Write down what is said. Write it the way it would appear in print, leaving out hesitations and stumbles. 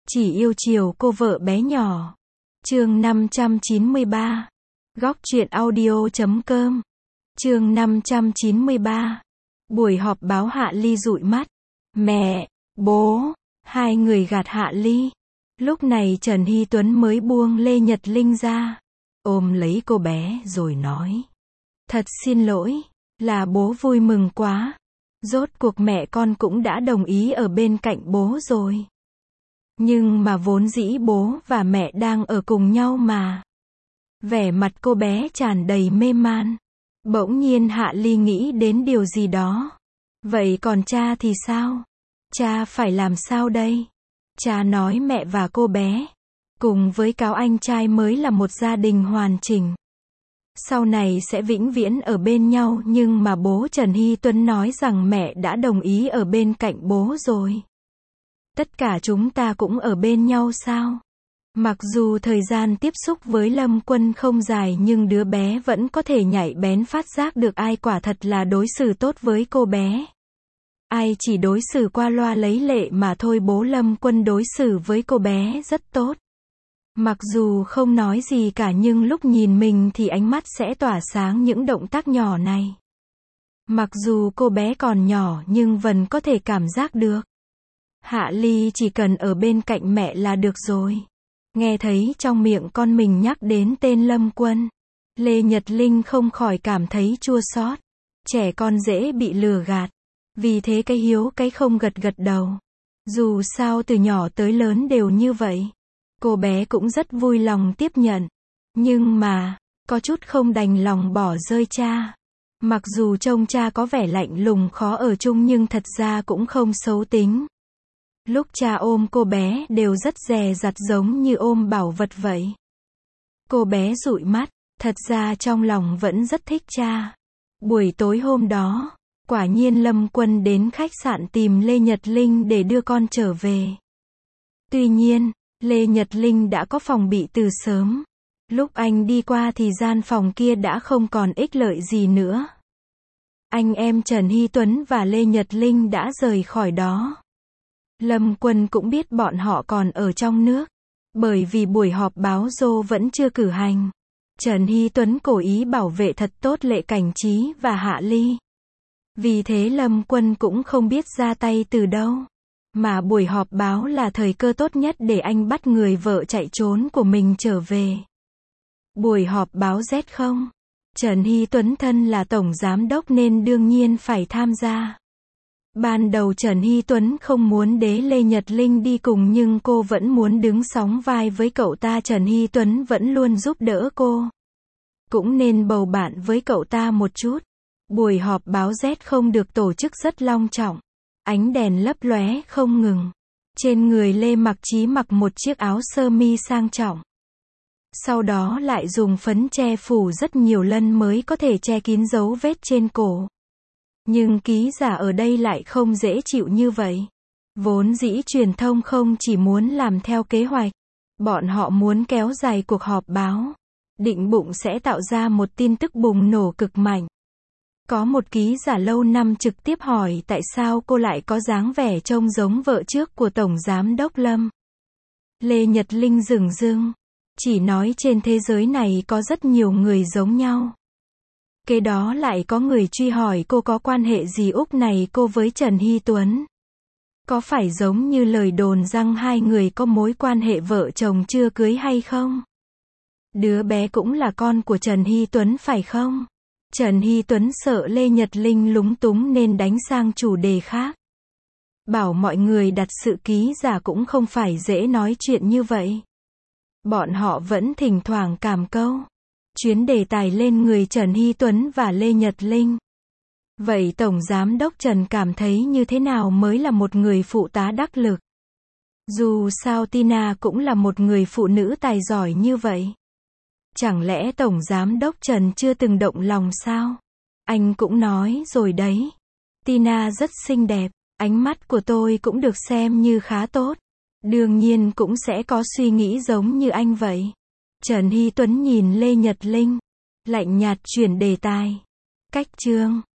Chỉ yêu chiều cô vợ bé nhỏ. Chương 593. Góc truyện audio.com. Chương 593. Buổi họp báo Hạ Ly dụi mắt. Mẹ, bố, hai người gạt Hạ Ly. Lúc này Trần Hy Tuấn mới buông Lê Nhật Linh ra, ôm lấy cô bé rồi nói: Thật xin lỗi, là bố vui mừng quá. Rốt cuộc mẹ con cũng đã đồng ý ở bên cạnh bố rồi. Nhưng mà vốn dĩ bố và mẹ đang ở cùng nhau mà. Vẻ mặt cô bé tràn đầy mê man. Bỗng nhiên Hạ Ly nghĩ đến điều gì đó. Vậy còn cha thì sao? Cha phải làm sao đây? Cha nói mẹ và cô bé, cùng với Cáo anh trai mới là một gia đình hoàn chỉnh. Sau này sẽ vĩnh viễn ở bên nhau, nhưng mà bố Trần Hy Tuấn nói rằng mẹ đã đồng ý ở bên cạnh bố rồi. Tất cả chúng ta cũng ở bên nhau sao? Mặc dù thời gian tiếp xúc với Lâm Quân không dài nhưng đứa bé vẫn có thể nhạy bén phát giác được ai quả thật là đối xử tốt với cô bé. Ai chỉ đối xử qua loa lấy lệ mà thôi. Bố Lâm Quân đối xử với cô bé rất tốt. Mặc dù không nói gì cả nhưng lúc nhìn mình thì ánh mắt sẽ tỏa sáng những động tác nhỏ này. Mặc dù cô bé còn nhỏ nhưng vẫn có thể cảm giác được. Hạ Ly chỉ cần ở bên cạnh mẹ là được rồi. Nghe thấy trong miệng con mình nhắc đến tên Lâm Quân, Lê Nhật Linh không khỏi cảm thấy chua xót. Trẻ con dễ bị lừa gạt. Vì thế cái hiếu cái không gật gật đầu. Dù sao từ nhỏ tới lớn đều như vậy. Cô bé cũng rất vui lòng tiếp nhận. Nhưng mà, có chút không đành lòng bỏ rơi cha. Mặc dù trông cha có vẻ lạnh lùng khó ở chung nhưng thật ra cũng không xấu tính. Lúc cha ôm cô bé đều rất dè dặt giống như ôm bảo vật vậy. Cô bé dụi mắt, thật ra trong lòng vẫn rất thích cha. Buổi tối hôm đó, quả nhiên Lâm Quân đến khách sạn tìm Lê Nhật Linh để đưa con trở về. Tuy nhiên, Lê Nhật Linh đã có phòng bị từ sớm. Lúc anh đi qua thì gian phòng kia đã không còn ích lợi gì nữa. Anh em Trần Hy Tuấn và Lê Nhật Linh đã rời khỏi đó. Lâm Quân cũng biết bọn họ còn ở trong nước. Bởi vì buổi họp báo Dô vẫn chưa cử hành. Trần Hy Tuấn cố ý bảo vệ thật tốt Lệ Cảnh Trí và Hạ Ly. Vì thế Lâm Quân cũng không biết ra tay từ đâu. Mà buổi họp báo là thời cơ tốt nhất để anh bắt người vợ chạy trốn của mình trở về. Buổi họp báo Z0. Trần Hy Tuấn thân là tổng giám đốc nên đương nhiên phải tham gia. Ban đầu Trần Hy Tuấn không muốn để Lê Nhật Linh đi cùng nhưng cô vẫn muốn đứng sóng vai với cậu ta. Trần Hy Tuấn vẫn luôn giúp đỡ cô. Cũng nên bầu bạn với cậu ta một chút. Buổi họp báo Z0 được tổ chức rất long trọng. Ánh đèn lấp lóe không ngừng. Trên người Lê Mặc Trí mặc một chiếc áo sơ mi sang trọng. Sau đó lại dùng phấn che phủ rất nhiều lần mới có thể che kín dấu vết trên cổ. Nhưng ký giả ở đây lại không dễ chịu như vậy. Vốn dĩ truyền thông không chỉ muốn làm theo kế hoạch. Bọn họ muốn kéo dài cuộc họp báo. Định bụng sẽ tạo ra một tin tức bùng nổ cực mạnh. Có một ký giả lâu năm trực tiếp hỏi tại sao cô lại có dáng vẻ trông giống vợ trước của Tổng Giám đốc Lâm. Lê Nhật Linh dửng dưng. Chỉ nói trên thế giới này có rất nhiều người giống nhau. Kế đó lại có người truy hỏi cô có quan hệ gì Úc này cô với Trần Hy Tuấn. Có phải giống như lời đồn rằng hai người có mối quan hệ vợ chồng chưa cưới hay không? Đứa bé cũng là con của Trần Hy Tuấn phải không? Trần Hy Tuấn sợ Lê Nhật Linh lúng túng nên đánh sang chủ đề khác. Bảo mọi người đặt sự ký giả cũng không phải dễ nói chuyện như vậy. Bọn họ vẫn thỉnh thoảng cảm câu. Chuyến đề tài lên người Trần Hy Tuấn và Lê Nhật Linh. Vậy Tổng Giám đốc Trần cảm thấy như thế nào mới là một người phụ tá đắc lực? Dù sao Tina cũng là một người phụ nữ tài giỏi như vậy. Chẳng lẽ Tổng Giám đốc Trần chưa từng động lòng sao? Anh cũng nói rồi đấy. Tina rất xinh đẹp. Ánh mắt của tôi cũng được xem như khá tốt. Đương nhiên cũng sẽ có suy nghĩ giống như anh vậy. Trần Hy Tuấn nhìn Lê Nhật Linh. Lạnh nhạt chuyển đề tài. Cách chương.